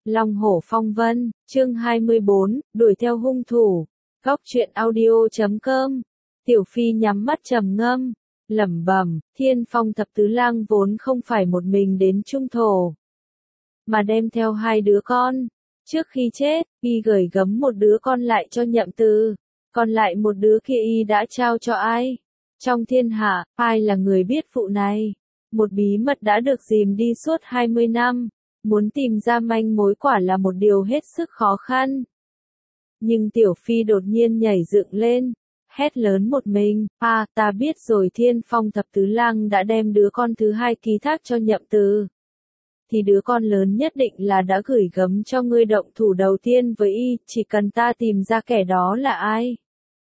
Long hổ phong vân, chương 24, đuổi theo hung thủ. Góc truyện audio.com. Tiểu Phi nhắm mắt trầm ngâm, lẩm bẩm, Thiên Phong thập tứ lang vốn không phải một mình đến Trung Thổ, mà đem theo hai đứa con. Trước khi chết, y gửi gắm một đứa con lại cho Nhậm Từ, còn lại một đứa kia y đã trao cho ai? Trong thiên hạ, ai là người biết vụ này? Một bí mật đã được gìn đi suốt 20 năm, muốn tìm ra manh mối quả là một điều hết sức khó khăn. Nhưng Tiểu Phi đột nhiên nhảy dựng lên, hét lớn một mình, ta biết rồi, Thiên Phong thập tứ lang đã đem đứa con thứ hai ký thác cho Nhậm Từ. Thì đứa con lớn nhất định là đã gửi gắm cho ngươi động thủ đầu tiên với y, chỉ cần ta tìm ra kẻ đó là ai.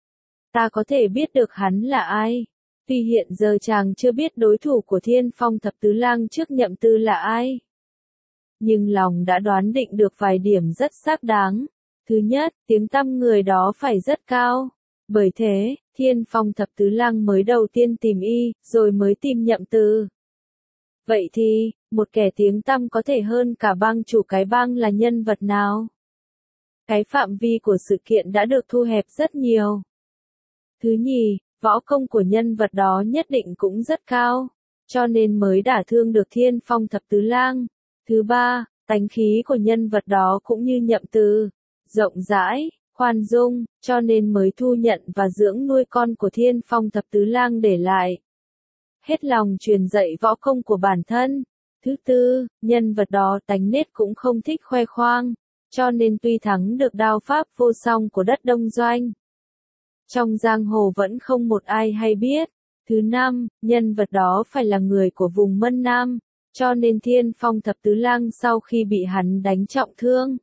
Ta có thể biết được hắn là ai. Tuy hiện giờ chàng chưa biết đối thủ của Thiên Phong thập tứ lang trước Nhậm Từ là ai, nhưng lòng đã đoán định được vài điểm rất xác đáng. Thứ nhất, tiếng tăm người đó phải rất cao. Bởi thế, Thiên Phong thập tứ lang mới đầu tiên tìm y, rồi mới tìm Nhậm Từ. Vậy thì, một kẻ tiếng tăm có thể hơn cả bang chủ cái bang là nhân vật nào? Cái phạm vi của sự kiện đã được thu hẹp rất nhiều. Thứ nhì, võ công của nhân vật đó nhất định cũng rất cao, cho nên mới đả thương được Thiên Phong thập tứ lang. Thứ ba, tánh khí của nhân vật đó cũng như Nhậm Từ, rộng rãi, khoan dung, cho nên mới thu nhận và dưỡng nuôi con của Thiên Phong thập tứ lang để lại. Hết lòng truyền dạy võ công của bản thân. Thứ tư, nhân vật đó tánh nết cũng không thích khoe khoang, cho nên tuy thắng được đao pháp vô song của đất Đông Doanh, trong giang hồ vẫn không một ai hay biết. Thứ năm, nhân vật đó phải là người của vùng Mân Nam, cho nên Thiên Phong thập tứ lang sau khi bị hắn đánh trọng thương,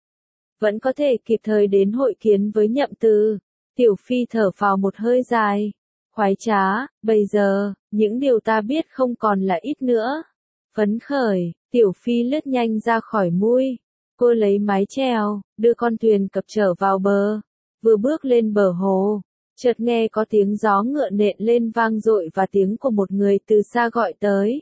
vẫn có thể kịp thời đến hội kiến với Nhậm Từ. Tiểu Phi thở phào một hơi dài, khoái trá, bây giờ, những điều ta biết không còn là ít nữa. Phấn khởi, Tiểu Phi lướt nhanh ra khỏi mui. Cô lấy mái chèo, đưa con thuyền cập trở vào bờ. Vừa bước lên bờ hồ, chợt nghe có tiếng gió ngựa nện lên vang dội và tiếng của một người từ xa gọi tới.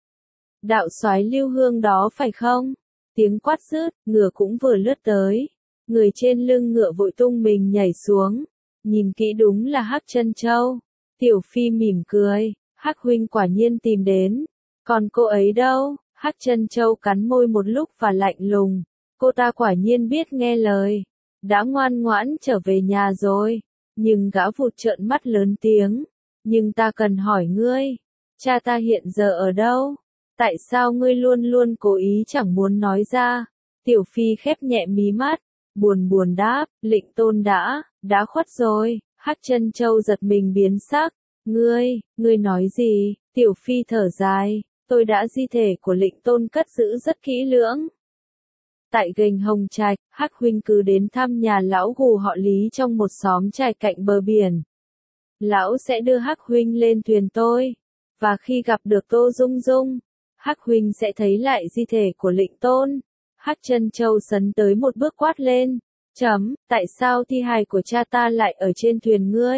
Đạo soái Lưu Hương đó phải không? Tiếng quát rứt, ngựa cũng vừa lướt tới. Người trên lưng ngựa vội tung mình nhảy xuống. Nhìn kỹ đúng là Hắc Chân Châu. Tiểu Phi mỉm cười, Hắc huynh quả nhiên tìm đến. Còn cô ấy đâu? Hắc Chân Châu cắn môi một lúc và lạnh lùng. Cô ta quả nhiên biết nghe lời, đã ngoan ngoãn trở về nhà rồi. Nhưng gã vụt trợn mắt lớn tiếng. Nhưng ta cần hỏi ngươi, cha ta hiện giờ ở đâu? Tại sao ngươi luôn luôn cố ý chẳng muốn nói ra? Tiểu Phi khép nhẹ mí mắt, buồn buồn đáp, Lệnh Tôn đã khuất rồi. Hắc Chân Châu giật mình biến sắc. Ngươi nói gì? Tiểu Phi thở dài, tôi đã di thể của Lệnh Tôn cất giữ rất kỹ lưỡng. Tại Gành Hồng Trạch, Hắc huynh cứ đến thăm nhà lão gù họ Lý trong một xóm trài cạnh bờ biển. Lão sẽ đưa Hắc huynh lên thuyền tôi, và khi gặp được Tô Dung Dung, Hắc huynh sẽ thấy lại di thể của Lệnh Tôn. Hắc Chân Châu sấn tới một bước quát lên, tại sao thi hài của cha ta lại ở trên thuyền ngươi?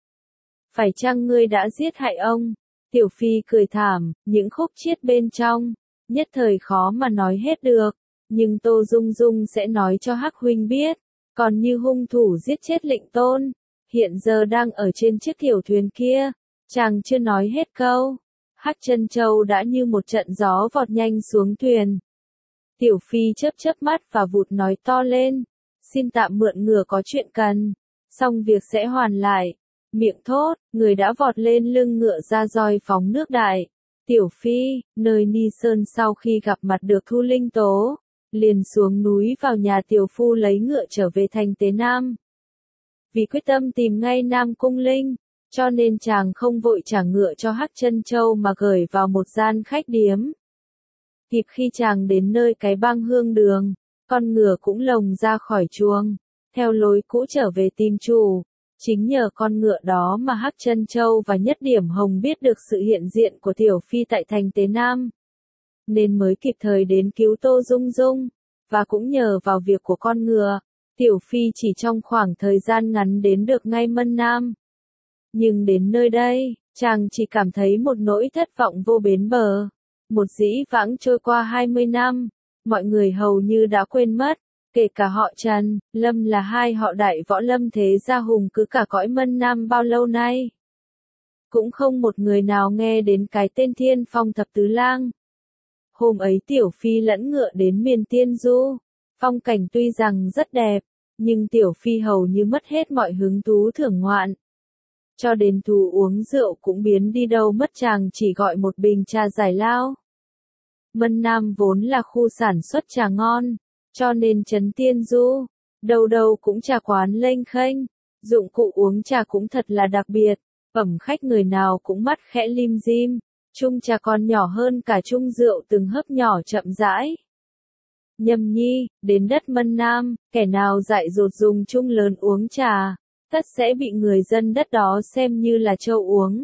Phải chăng ngươi đã giết hại ông? Tiểu Phi cười thảm, những khúc chiết bên trong, nhất thời khó mà nói hết được, nhưng Tô Dung Dung sẽ nói cho Hắc huynh biết. Còn như hung thủ giết chết Lệnh Tôn, hiện giờ đang ở trên chiếc tiểu thuyền kia. Chàng chưa nói hết câu, Hắc Chân Châu đã như một trận gió vọt nhanh xuống thuyền. Tiểu Phi chớp mắt và vụt nói to lên, xin tạm mượn ngựa có chuyện cần, xong việc sẽ hoàn lại. Miệng thốt, người đã vọt lên lưng ngựa ra roi phóng nước đại. Tiểu Phi, nơi Ni Sơn sau khi gặp mặt được Thu Linh Tố, liền xuống núi vào nhà tiểu phu lấy ngựa trở về thành Tế Nam. Vì quyết tâm tìm ngay Nam Cung Linh, cho nên chàng không vội trả ngựa cho Hắc Chân Châu mà gửi vào một gian khách điếm. Kịp khi chàng đến nơi cái bang Hương Đường, con ngựa cũng lồng ra khỏi chuồng, theo lối cũ trở về tìm chủ. Chính nhờ con ngựa đó mà Hắc Chân Châu và Nhất Điểm Hồng biết được sự hiện diện của Tiểu Phi tại thành Tế Nam, nên mới kịp thời đến cứu Tô Dung Dung. Và cũng nhờ vào việc của con ngựa, Tiểu Phi chỉ trong khoảng thời gian ngắn đến được ngay Mân Nam. Nhưng đến nơi đây, chàng chỉ cảm thấy một nỗi thất vọng vô bến bờ. Một dĩ vãng trôi qua 20 năm, mọi người hầu như đã quên mất, kể cả họ Trần, Lâm là hai họ đại võ lâm thế gia hùng cứ cả cõi Mân Nam bao lâu nay. Cũng không một người nào nghe đến cái tên Thiên Phong Thập Tứ Lang. Hôm ấy Tiểu Phi lẫn ngựa đến miền Tiên Du, phong cảnh tuy rằng rất đẹp, nhưng Tiểu Phi hầu như mất hết mọi hứng thú thưởng ngoạn. Cho đến thú uống rượu cũng biến đi đâu mất, chàng chỉ gọi một bình trà giải lao. Mân Nam vốn là khu sản xuất trà ngon, cho nên trấn Tiên Du, đâu đâu cũng trà quán lênh khênh, dụng cụ uống trà cũng thật là đặc biệt, phẩm khách người nào cũng mắt khẽ lim dim, chung trà còn nhỏ hơn cả chung rượu từng hớp nhỏ chậm rãi. Nhâm nhi, đến đất Mân Nam, kẻ nào dại dột dùng chung lớn uống trà, tất sẽ bị người dân đất đó xem như là trâu uống.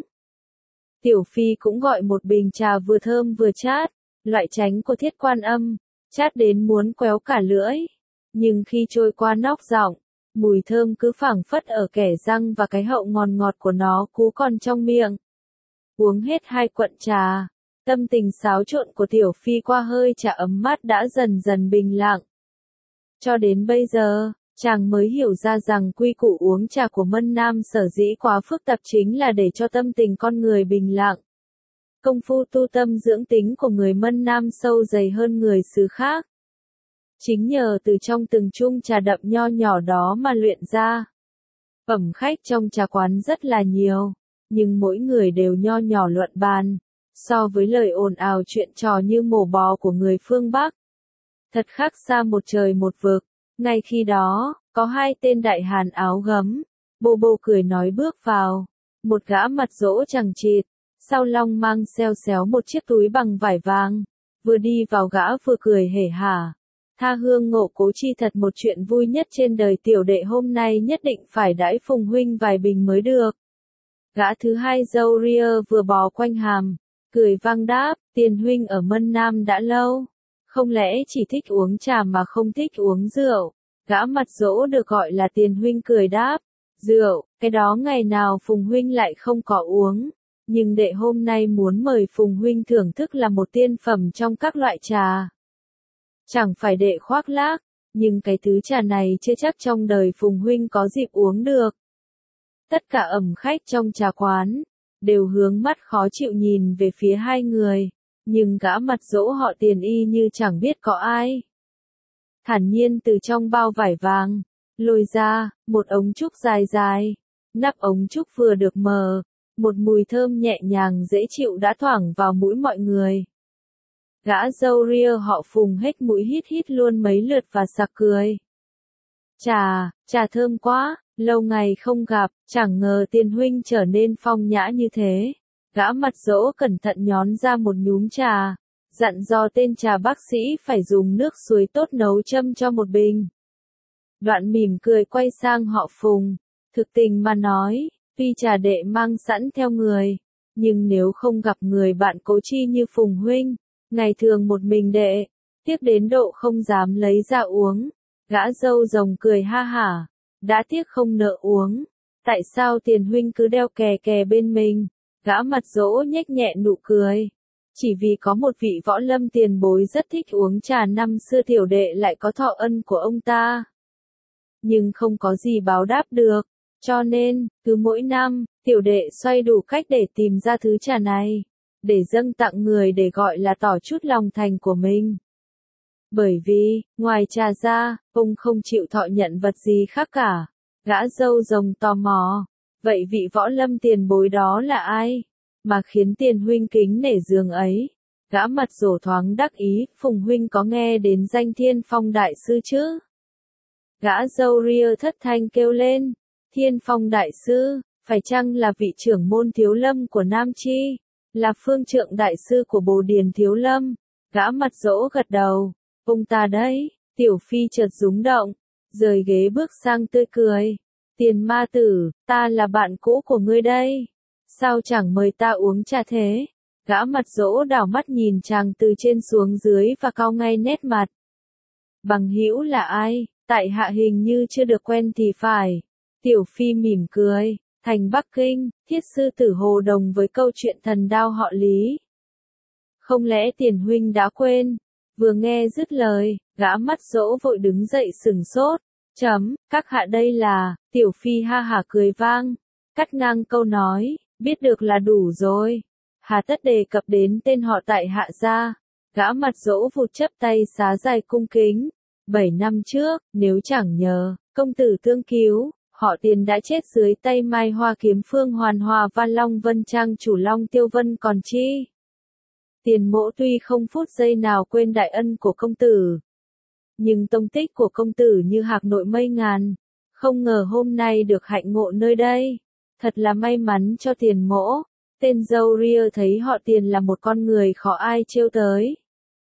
Tiểu Phi cũng gọi một bình trà vừa thơm vừa chát, loại tránh của Thiết Quan Âm, chát đến muốn quéo cả lưỡi. Nhưng khi trôi qua nóc giọng, mùi thơm cứ phảng phất ở kẻ răng và cái hậu ngọt ngọt của nó cú còn trong miệng. Uống hết 2 quận trà, tâm tình xáo trộn của Tiểu Phi qua hơi trà ấm mát đã dần dần bình lặng. Cho đến bây giờ, chàng mới hiểu ra rằng quy củ uống trà của Mân Nam sở dĩ quá phức tạp chính là để cho tâm tình con người bình lặng. Công phu tu tâm dưỡng tính của người Mân Nam sâu dày hơn người xứ khác. Chính nhờ từ trong từng chung trà đậm nho nhỏ đó mà luyện ra. Phẩm khách trong trà quán rất là nhiều, nhưng mỗi người đều nho nhỏ luận bàn, so với lời ồn ào chuyện trò như mổ bò của người phương Bắc. Thật khác xa một trời một vực. Ngay khi đó, có 2 tên đại hàn áo gấm, bô bô cười nói bước vào. Một gã mặt rỗ chằng chịt, sau lưng mang xeo xéo một chiếc túi bằng vải vàng. Vừa đi vào gã vừa cười hể hả. Tha hương ngộ cố chi, thật một chuyện vui nhất trên đời, tiểu đệ hôm nay nhất định phải đãi Phùng huynh vài bình mới được. Gã thứ hai râu ria vừa bò quanh hàm, cười vang đáp, Tiền huynh ở Mân Nam đã lâu. Không lẽ chỉ thích uống trà mà không thích uống rượu? Gã mặt rỗ được gọi là Tiền huynh cười đáp, rượu, cái đó ngày nào Phùng huynh lại không có uống. Nhưng đệ hôm nay muốn mời Phùng huynh thưởng thức là một tiên phẩm trong các loại trà. Chẳng phải đệ khoác lác, nhưng cái thứ trà này chưa chắc trong đời Phùng huynh có dịp uống được. Tất cả ẩm khách trong trà quán đều hướng mắt khó chịu nhìn về phía 2 người, nhưng gã mặt rỗ họ Tiền y như chẳng biết có ai. Thản nhiên từ trong bao vải vàng lôi ra một ống trúc dài dài, nắp ống trúc vừa được mở, một mùi thơm nhẹ nhàng dễ chịu đã thoảng vào mũi mọi người. Gã râu ria họ Phùng hết mũi hít hít luôn mấy lượt và sặc cười. Trà thơm quá, lâu ngày không gặp, chẳng ngờ Tiền huynh trở nên phong nhã như thế. Gã mặt rỗ cẩn thận nhón ra một nhúm trà, dặn dò tên trà bác sĩ phải dùng nước suối tốt nấu châm cho một bình. Đoạn mỉm cười quay sang họ Phùng, thực tình mà nói, tuy trà đệ mang sẵn theo người, nhưng nếu không gặp người bạn cố chi như Phùng huynh, ngày thường một mình đệ, tiếc đến độ không dám lấy ra uống. Gã râu rồng cười ha hả, đã tiếc không nỡ uống, tại sao Tiền huynh cứ đeo kè kè bên mình? Gã mặt rỗ nhếch nhẹ nụ cười. Chỉ vì có một vị võ lâm tiền bối rất thích uống trà, năm xưa tiểu đệ lại có thọ ân của ông ta. Nhưng không có gì báo đáp được, cho nên, cứ mỗi năm, tiểu đệ xoay đủ cách để tìm ra thứ trà này, để dâng tặng người để gọi là tỏ chút lòng thành của mình. Bởi vì, ngoài trà ra, ông không chịu thọ nhận vật gì khác cả. Gã râu rồng tò mò, vậy vị võ lâm tiền bối đó là ai? Mà khiến Tiền huynh kính nể giường ấy. Gã mặt rỗ thoáng đắc ý, Phùng huynh có nghe đến danh Thiên Phong đại sư chứ? Gã râu ria thất thanh kêu lên, Thiên Phong đại sư, phải chăng là vị trưởng môn thiếu lâm của Nam Chi? Là phương trượng đại sư của Bồ Điền thiếu lâm? Gã mặt rỗ gật đầu, ông ta đấy. Tiểu Phi chợt rúng động, rời ghế bước sang tươi cười. Tiền ma tử, ta là bạn cũ của ngươi đây. Sao chẳng mời ta uống trà thế? Gã mặt rỗ đảo mắt nhìn chàng từ trên xuống dưới và cau ngay nét mặt. Bằng hữu là ai? Tại hạ hình như chưa được quen thì phải. Tiểu Phi mỉm cười, thành Bắc Kinh, thiết sư tử Hồ Đồng với câu chuyện thần đao họ Lý. Không lẽ Tiền huynh đã quên? Vừa nghe dứt lời, gã mắt dỗ vội đứng dậy sừng sốt. Các hạ đây là, Tiểu Phi ha hả cười vang, cắt ngang câu nói, biết được là đủ rồi. Hà tất đề cập đến tên họ tại hạ gia. Gã mặt dỗ vụt chắp tay xá dài cung kính. 7 năm trước, nếu chẳng nhờ, công tử tương cứu, họ Tiền đã chết dưới tay Mai Hoa Kiếm Phương Hoàn Hòa và Long Vân Trang chủ Long Tiêu Vân còn chi. Tiền mỗ tuy không phút giây nào quên đại ân của công tử, nhưng tông tích của công tử như hạc nội mây ngàn, không ngờ hôm nay được hạnh ngộ nơi đây. Thật là may mắn cho Tiền mỗ. Tên dâu ria thấy họ Tiền là một con người khó ai trêu tới.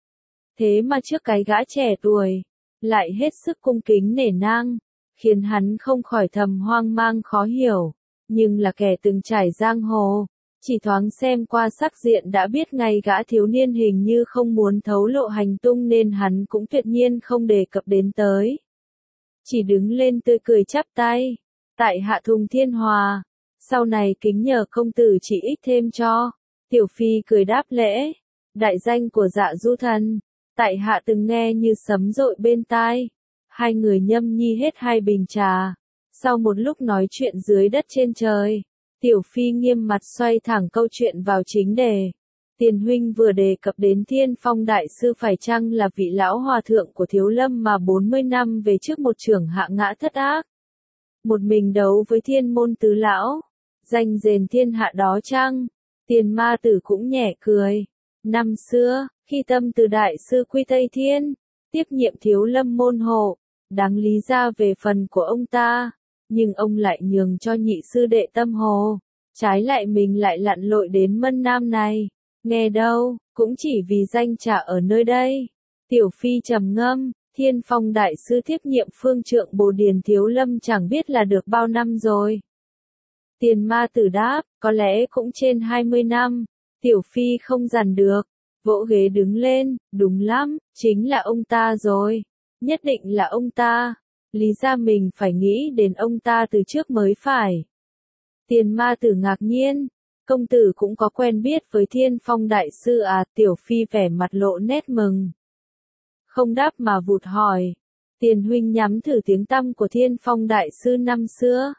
Thế mà trước cái gã trẻ tuổi, lại hết sức cung kính nể nang, khiến hắn không khỏi thầm hoang mang khó hiểu. Nhưng là kẻ từng trải giang hồ, chỉ thoáng xem qua sắc diện đã biết ngay gã thiếu niên hình như không muốn thấu lộ hành tung nên hắn cũng tuyệt nhiên không đề cập đến tới. Chỉ đứng lên tươi cười chắp tay. Tại hạ Thùng Thiên Hòa, sau này kính nhờ công tử chỉ ích thêm cho. Tiểu Phi cười đáp lễ. Đại danh của Dạ Du Thần, tại hạ từng nghe như sấm dội bên tai. Hai người nhâm nhi hết 2 bình trà. Sau một lúc nói chuyện dưới đất trên trời, Tiểu Phi nghiêm mặt xoay thẳng câu chuyện vào chính đề. Tiền huynh vừa đề cập đến Thiên Phong đại sư phải chăng là vị lão hòa thượng của Thiếu Lâm mà 40 năm về trước một trưởng hạ ngã thất ác, một mình đấu với Thiên môn tứ lão, danh rền thiên hạ đó chăng? Tiền Ma Tử cũng nhẹ cười. Năm xưa, khi Tâm Từ đại sư quy Tây Thiên, tiếp nhiệm Thiếu Lâm môn hộ, đáng lý ra về phần của ông ta, nhưng ông lại nhường cho nhị sư đệ Tâm Hồ. Trái lại mình lại lặn lội đến Mân Nam này. Nghe đâu, cũng chỉ vì danh trả ở nơi đây. Tiểu Phi trầm ngâm, Thiên Phong đại sư tiếp nhiệm phương trượng Bồ Điền Thiếu Lâm chẳng biết là được bao năm rồi. Tiền Ma Tử đáp, có lẽ cũng trên 20 năm. Tiểu Phi không dằn được, vỗ ghế đứng lên, đúng lắm, chính là ông ta rồi. Nhất định là ông ta. Lý ra mình phải nghĩ đến ông ta từ trước mới phải. Tiền Ma Tử ngạc nhiên. Công tử cũng có quen biết với Thiên Phong đại sư à? Tiểu Phi vẻ mặt lộ nét mừng. Không đáp mà vụt hỏi. Tiền huynh nhắm thử tiếng tăm của Thiên Phong đại sư năm xưa.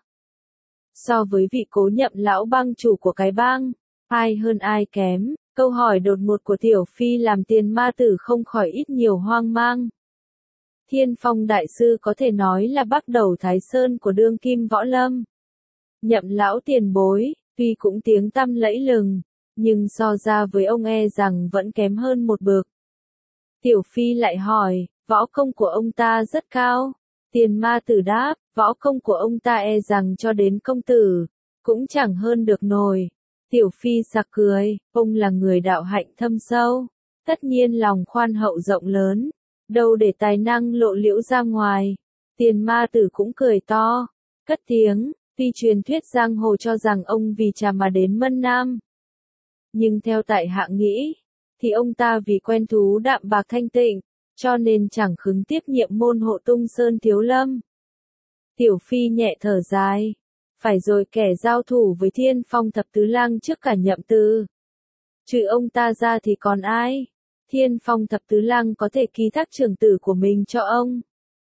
So với vị Cố Nhậm lão bang chủ của cái bang, ai hơn ai kém? Câu hỏi đột ngột của Tiểu Phi làm Tiền Ma Tử không khỏi ít nhiều hoang mang. Thiên Phong đại sư có thể nói là bắc đầu Thái Sơn của đương kim võ lâm. Nhậm lão tiền bối, tuy cũng tiếng tăm lẫy lừng, nhưng so ra với ông e rằng vẫn kém hơn một bậc. Tiểu Phi lại hỏi, võ công của ông ta rất cao. Tiền Ma Tử đáp, võ công của ông ta e rằng cho đến công tử, cũng chẳng hơn được nổi. Tiểu Phi sặc cười, ông là người đạo hạnh thâm sâu, tất nhiên lòng khoan hậu rộng lớn, đâu để tài năng lộ liễu ra ngoài. Tiền Ma Tử cũng cười to, cất tiếng, tuy truyền thuyết giang hồ cho rằng ông vì trà mà đến Mân Nam. Nhưng theo tại hạ nghĩ, thì ông ta vì quen thú đạm bạc thanh tịnh, cho nên chẳng khứng tiếp nhiệm môn hộ Tung Sơn Thiếu Lâm. Tiểu Phi nhẹ thở dài. Phải rồi, kẻ giao thủ với Thiên Phong thập tứ lang trước cả Nhậm Từ, trừ ông ta ra thì còn ai? Thiên Phong thập tứ lang có thể ký thác trưởng tử của mình cho ông.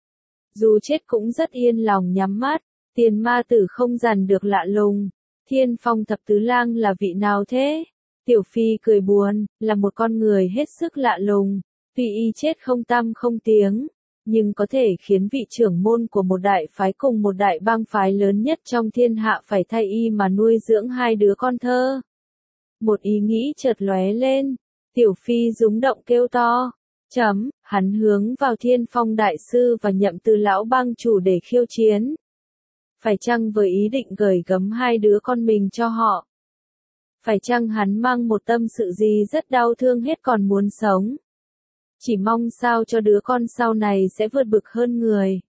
Dù chết cũng rất yên lòng nhắm mắt. Tiền Ma Tử không dằn được lạ lùng. Thiên Phong thập tứ lang là vị nào thế? Tiểu Phi cười buồn, là một con người hết sức lạ lùng. Tuy y chết không tăm không tiếng, nhưng có thể khiến vị trưởng môn của một đại phái cùng một đại bang phái lớn nhất trong thiên hạ phải thay y mà nuôi dưỡng 2 đứa con thơ. Một ý nghĩ chợt lóe lên. Tiểu Phi rúng động kêu to. Hắn hướng vào Thiên Phong đại sư và Nhậm Từ lão bang chủ để khiêu chiến. Phải chăng với ý định gửi gắm 2 đứa con mình cho họ? Phải chăng hắn mang một tâm sự gì rất đau thương hết còn muốn sống? Chỉ mong sao cho đứa con sau này sẽ vượt bực hơn người.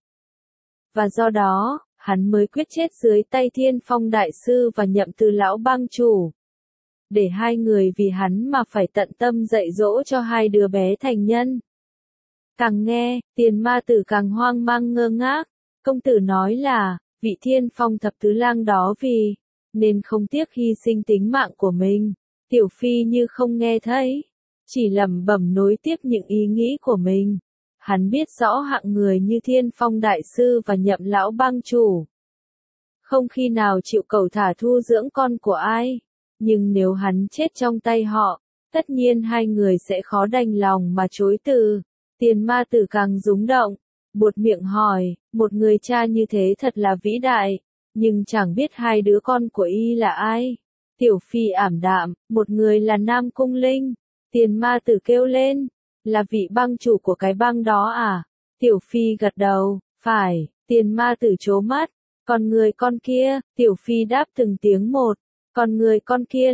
Và do đó, hắn mới quyết chết dưới tay Thiên Phong đại sư và Nhậm Từ lão bang chủ. Để 2 người vì hắn mà phải tận tâm dạy dỗ cho 2 đứa bé thành nhân. Càng nghe, Tiền Ma Tử càng hoang mang ngơ ngác. Công tử nói là, vị Thiên Phong thập tứ lang đó vì, nên không tiếc hy sinh tính mạng của mình. Tiểu Phi như không nghe thấy. chỉ lẩm bẩm nối tiếp những ý nghĩ của mình. Hắn biết rõ hạng người như Thiên Phong Đại Sư và Nhậm Lão Bang Chủ không khi nào chịu cẩu thả thu dưỡng con của ai. Nhưng nếu hắn chết trong tay họ, tất nhiên hai người sẽ khó đành lòng mà chối từ. Tiền Ma Tử càng rúng động, buột miệng hỏi, một người cha như thế thật là vĩ đại, nhưng chẳng biết hai đứa con của y là ai. Tiểu Phi ảm đạm, một người là Nam Cung Linh. Tiền Ma Tử kêu lên, là vị bang chủ của cái bang đó à? Tiểu Phi gật đầu, phải. Tiền Ma Tử trố mắt, còn người con kia? Tiểu Phi đáp từng tiếng một, còn người con kia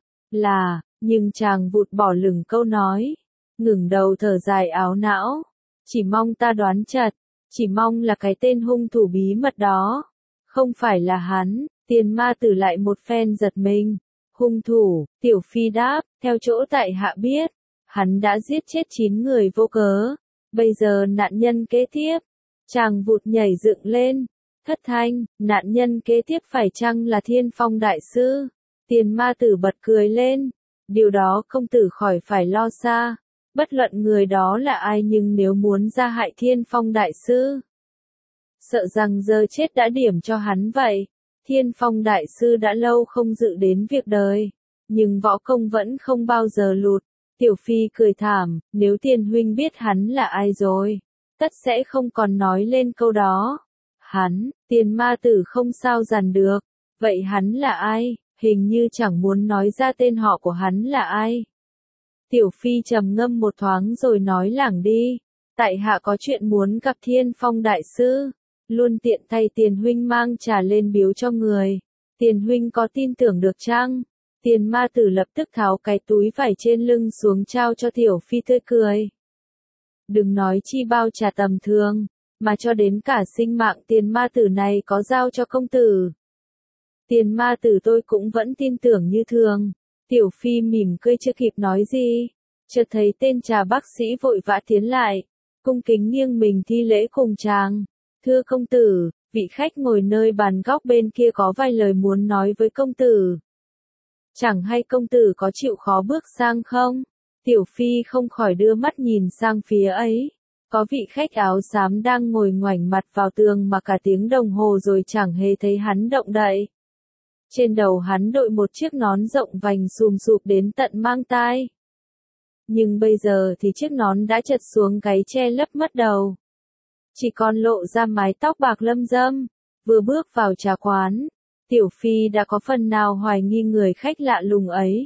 là, nhưng chàng vụt bỏ lửng câu nói, ngừng đầu thở dài áo não, chỉ mong ta đoán chật, chỉ mong là cái tên hung thủ bí mật đó, không phải là hắn. Tiền Ma Tử lại một phen giật mình. Hung thủ? Tiểu Phi đáp, theo chỗ tại hạ biết, hắn đã giết chết 9 người vô cớ, bây giờ nạn nhân kế tiếp. Chàng vụt nhảy dựng lên, thất thanh, nạn nhân kế tiếp phải chăng là Thiên Phong Đại Sư? Tiền Ma Tử bật cười lên, điều đó công tử khỏi phải lo xa, bất luận người đó là ai, nhưng nếu muốn ra hại Thiên Phong Đại Sư, sợ rằng giờ chết đã điểm cho hắn vậy. Thiên Phong Đại Sư đã lâu không dự đến việc đời, nhưng võ công vẫn không bao giờ lụt. Tiểu Phi cười thảm, nếu Tiền huynh biết hắn là ai rồi, tất sẽ không còn nói lên câu đó. Hắn? Tiền Ma Tử không sao dằn được, vậy hắn là ai? Hình như chẳng muốn nói ra tên họ của hắn là ai. Tiểu Phi trầm ngâm một thoáng rồi nói lảng đi, tại hạ có chuyện muốn gặp Thiên Phong Đại Sư, luôn tiện tay Tiền huynh mang trà lên biếu cho người. Tiền huynh có tin tưởng được chăng? Tiền Ma Tử lập tức tháo cái túi vải trên lưng xuống trao cho Tiểu Phi, tươi cười. Đừng nói chi bao trà tầm thường, mà cho đến cả sinh mạng Tiền Ma Tử này có giao cho công tử. Tiền Ma Tử tôi cũng vẫn tin tưởng như thường. Tiểu Phi mỉm cười chưa kịp nói gì, chợt thấy tên trà bác sĩ vội vã tiến lại, cung kính nghiêng mình thi lễ cùng chàng. Thưa công tử, vị khách ngồi nơi bàn góc bên kia có vài lời muốn nói với công tử. Chẳng hay công tử có chịu khó bước sang không? Tiểu Phi không khỏi đưa mắt nhìn sang phía ấy. Có vị khách áo xám đang ngồi ngoảnh mặt vào tường mà cả tiếng đồng hồ rồi chẳng hề thấy hắn động đậy. Trên đầu hắn đội một chiếc nón rộng vành xùm xụp đến tận mang tai. Nhưng bây giờ thì chiếc nón đã chật xuống gáy che lấp mất đầu. Chỉ còn lộ ra mái tóc bạc lâm râm. Vừa bước vào trà quán, Tiểu Phi đã có phần nào hoài nghi người khách lạ lùng ấy.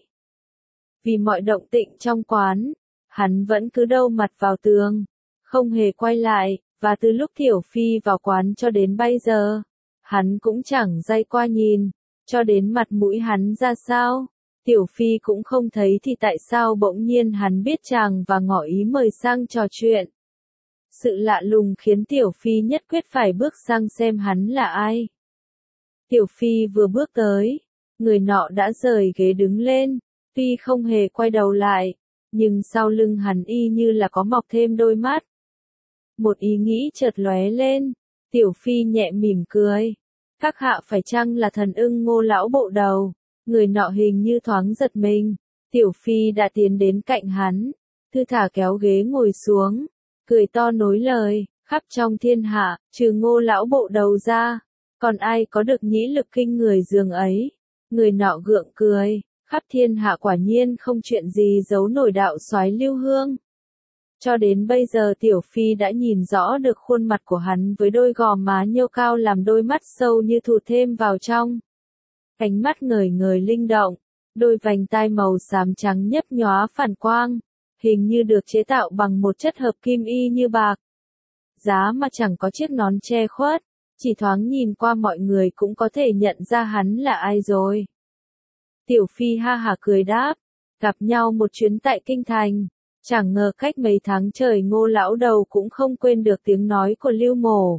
Vì mọi động tĩnh trong quán, hắn vẫn cứ đâu mặt vào tường, không hề quay lại, và từ lúc Tiểu Phi vào quán cho đến bây giờ, hắn cũng chẳng day qua nhìn, cho đến mặt mũi hắn ra sao. Tiểu Phi cũng không thấy thì tại sao bỗng nhiên hắn biết chàng và ngỏ ý mời sang trò chuyện. Sự lạ lùng khiến Tiểu Phi nhất quyết phải bước sang xem hắn là ai. Tiểu Phi vừa bước tới, người nọ đã rời ghế đứng lên, tuy không hề quay đầu lại, nhưng sau lưng hắn y như là có mọc thêm đôi mắt. Một ý nghĩ chợt lóe lên, Tiểu Phi nhẹ mỉm cười. Các hạ phải chăng là thần ưng Ngô lão bộ đầu? Người nọ hình như thoáng giật mình. Tiểu Phi đã tiến đến cạnh hắn, thư thả kéo ghế ngồi xuống, cười to nối lời, khắp trong thiên hạ, trừ Ngô lão bộ đầu ra, còn ai có được nhĩ lực kinh người dường ấy? Người nọ gượng cười, khắp thiên hạ quả nhiên không chuyện gì giấu nổi đạo soái Lưu Hương. Cho đến bây giờ Tiểu Phi đã nhìn rõ được khuôn mặt của hắn với đôi gò má nhô cao làm đôi mắt sâu như thụt thêm vào trong. Ánh mắt ngời ngời linh động, đôi vành tai màu xám trắng nhấp nhóa phản quang, hình như được chế tạo bằng một chất hợp kim y như bạc. Giá mà chẳng có chiếc nón che khuất, chỉ thoáng nhìn qua mọi người cũng có thể nhận ra hắn là ai rồi. Tiểu Phi ha hả cười đáp, gặp nhau một chuyến tại Kinh Thành, chẳng ngờ cách mấy tháng trời Ngô lão đầu cũng không quên được tiếng nói của Lưu Mổ.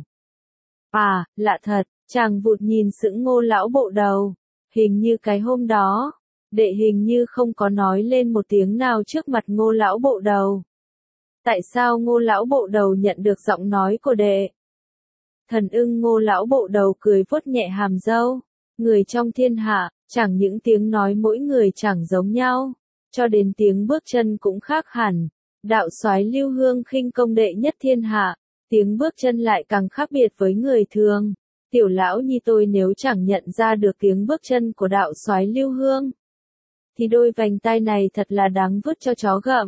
À, lạ thật, chàng vụt nhìn sững Ngô lão bộ đầu, hình như cái hôm đó, đệ hình như không có nói lên một tiếng nào trước mặt Ngô lão bộ đầu. Tại sao Ngô lão bộ đầu nhận được giọng nói của đệ? Thần ưng Ngô lão bộ đầu cười vuốt nhẹ hàm râu, người trong thiên hạ, chẳng những tiếng nói mỗi người chẳng giống nhau, cho đến tiếng bước chân cũng khác hẳn. Đạo soái Lưu Hương khinh công đệ nhất thiên hạ, tiếng bước chân lại càng khác biệt với người thường. Tiểu lão nhi tôi nếu chẳng nhận ra được tiếng bước chân của đạo soái Lưu Hương, thì đôi vành tai này thật là đáng vứt cho chó gặm.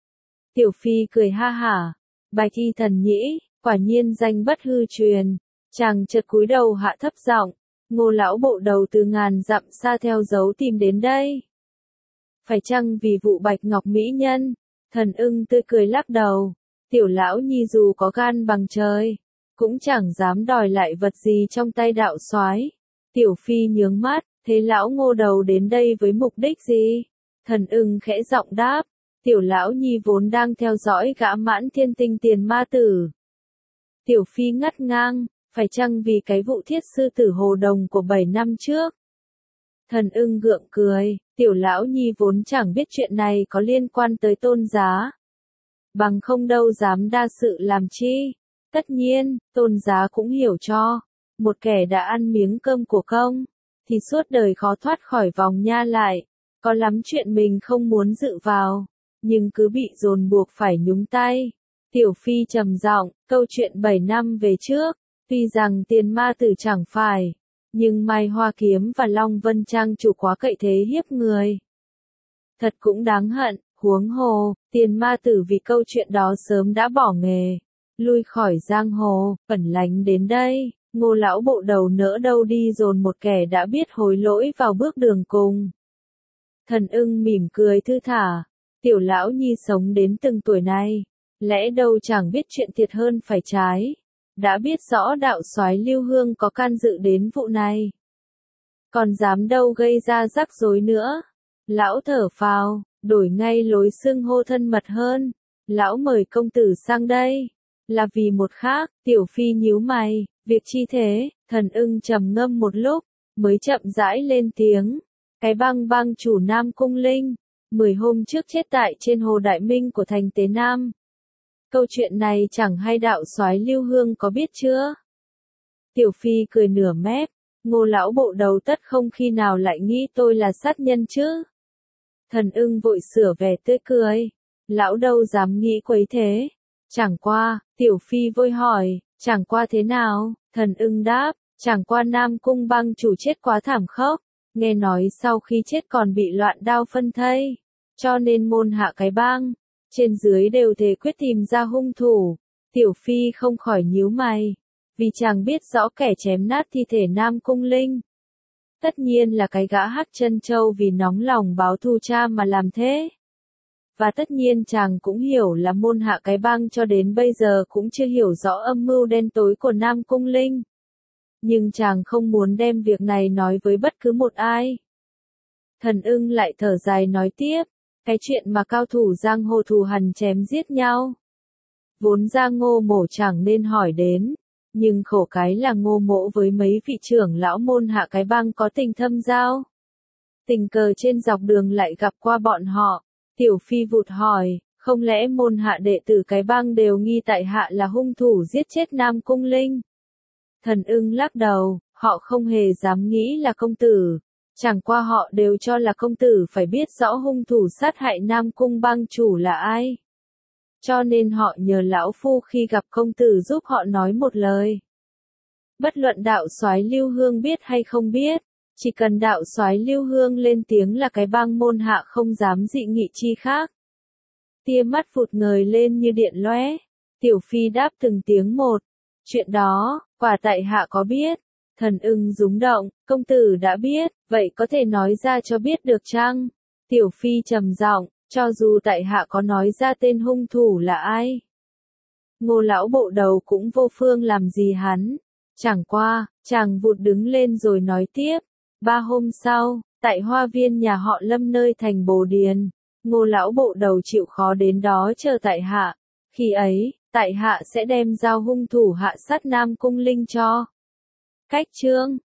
Tiểu Phi cười ha hả, Bạch Y Thần Nhĩ, quả nhiên danh bất hư truyền. Chàng chợt cúi đầu hạ thấp giọng, Ngô lão bộ đầu từ ngàn dặm xa theo dấu tìm đến đây. Phải chăng vì vụ Bạch Ngọc mỹ nhân? Thần Ưng tươi cười lắc đầu, tiểu lão nhi dù có gan bằng trời, cũng chẳng dám đòi lại vật gì trong tay đạo soái. Tiểu Phi nhướng mắt, thế lão Ngô đầu đến đây với mục đích gì? Thần Ưng khẽ giọng đáp, tiểu lão nhi vốn đang theo dõi gã Mãn Thiên Tinh Tiền Ma Tử. Tiểu Phi ngắt ngang, phải chăng vì cái vụ thiết sư tử Hồ Đồng của 7 năm trước? Thần Ưng gượng cười, tiểu lão nhi vốn chẳng biết chuyện này có liên quan tới Tôn Giá. Bằng không đâu dám đa sự làm chi. Tất nhiên, Tôn Giá cũng hiểu cho, một kẻ đã ăn miếng cơm của công, thì suốt đời khó thoát khỏi vòng nha lại. Có lắm chuyện mình không muốn dự vào, nhưng cứ bị dồn buộc phải nhúng tay. Tiểu Phi trầm giọng, câu chuyện 7 năm về trước, tuy rằng Tiền Ma Tử chẳng phải, nhưng Mai Hoa Kiếm và Long Vân Trang chủ quá cậy thế hiếp người. Thật cũng đáng hận, huống hồ, Tiền Ma Tử vì câu chuyện đó sớm đã bỏ nghề, lui khỏi giang hồ, ẩn lánh đến đây. Ngô lão bộ đầu nỡ đâu đi dồn một kẻ đã biết hối lỗi vào bước đường cùng. Thần Ưng mỉm cười thư thả, tiểu lão nhi sống đến từng tuổi này, lẽ đâu chẳng biết chuyện thiệt hơn phải trái. Đã biết rõ đạo soái Lưu Hương có can dự đến vụ này, còn dám đâu gây ra rắc rối nữa. Lão thở phào, đổi ngay lối xưng hô thân mật hơn. Lão mời công tử sang đây, là vì một khác. Tiểu Phi nhíu mày, việc chi thế? Thần Ưng trầm ngâm một lúc, mới chậm rãi lên tiếng. Cái bang chủ Nam Cung Linh, 10 hôm trước chết tại trên hồ Đại Minh của thành Tế Nam. Câu chuyện này chẳng hay đạo soái Lưu Hương có biết chưa? Tiểu Phi cười nửa mép, Ngô lão bộ đầu tất không khi nào lại nghĩ tôi là sát nhân chứ? Thần Ưng vội sửa vẻ tươi cười, lão đâu dám nghĩ quấy thế. Chẳng qua, Tiểu Phi vội hỏi, chẳng qua thế nào? Thần Ưng đáp, chẳng qua Nam Cung bang chủ chết quá thảm khốc, nghe nói sau khi chết còn bị loạn đao phân thây, cho nên môn hạ cái bang trên dưới đều thề quyết tìm ra hung thủ. Tiểu Phi không khỏi nhíu mày, vì chàng biết rõ kẻ chém nát thi thể Nam Cung Linh. Tất nhiên là cái gã Hắc Chân Châu vì nóng lòng báo thù cha mà làm thế. Và tất nhiên chàng cũng hiểu là môn hạ cái bang cho đến bây giờ cũng chưa hiểu rõ âm mưu đen tối của Nam Cung Linh. Nhưng chàng không muốn đem việc này nói với bất cứ một ai. Thần Ưng lại thở dài nói tiếp, cái chuyện mà cao thủ giang hồ thù hằn chém giết nhau, vốn ra Ngô Mỗ chẳng nên hỏi đến, nhưng khổ cái là Ngô Mỗ với mấy vị trưởng lão môn hạ cái bang có tình thâm giao. Tình cờ trên dọc đường lại gặp qua bọn họ. Tiểu Phi vụt hỏi, không lẽ môn hạ đệ tử cái bang đều nghi tại hạ là hung thủ giết chết Nam Cung Linh? Thần Ưng lắc đầu, họ không hề dám nghĩ là công tử. Chẳng qua họ đều cho là công tử phải biết rõ hung thủ sát hại Nam Cung bang chủ là ai. Cho nên họ nhờ lão phu khi gặp công tử giúp họ nói một lời. Bất luận đạo soái Lưu Hương biết hay không biết, chỉ cần đạo soái Lưu Hương lên tiếng là cái bang môn hạ không dám dị nghị chi khác. Tia mắt phụt ngời lên như điện lóe. Tiểu Phi đáp từng tiếng một. Chuyện đó, quả tại hạ có biết. Thần Ưng rúng động, công tử đã biết, vậy có thể nói ra cho biết được chăng? Tiểu Phi trầm giọng, cho dù tại hạ có nói ra tên hung thủ là ai, Ngô lão bộ đầu cũng vô phương làm gì hắn. Chẳng qua, chàng vụt đứng lên rồi nói tiếp. 3 hôm sau, tại hoa viên nhà họ Lâm nơi thành Bồ Điền, Ngô lão bộ đầu chịu khó đến đó chờ tại hạ. Khi ấy, tại hạ sẽ đem giao hung thủ hạ sát Nam Cung Linh cho. Cách chương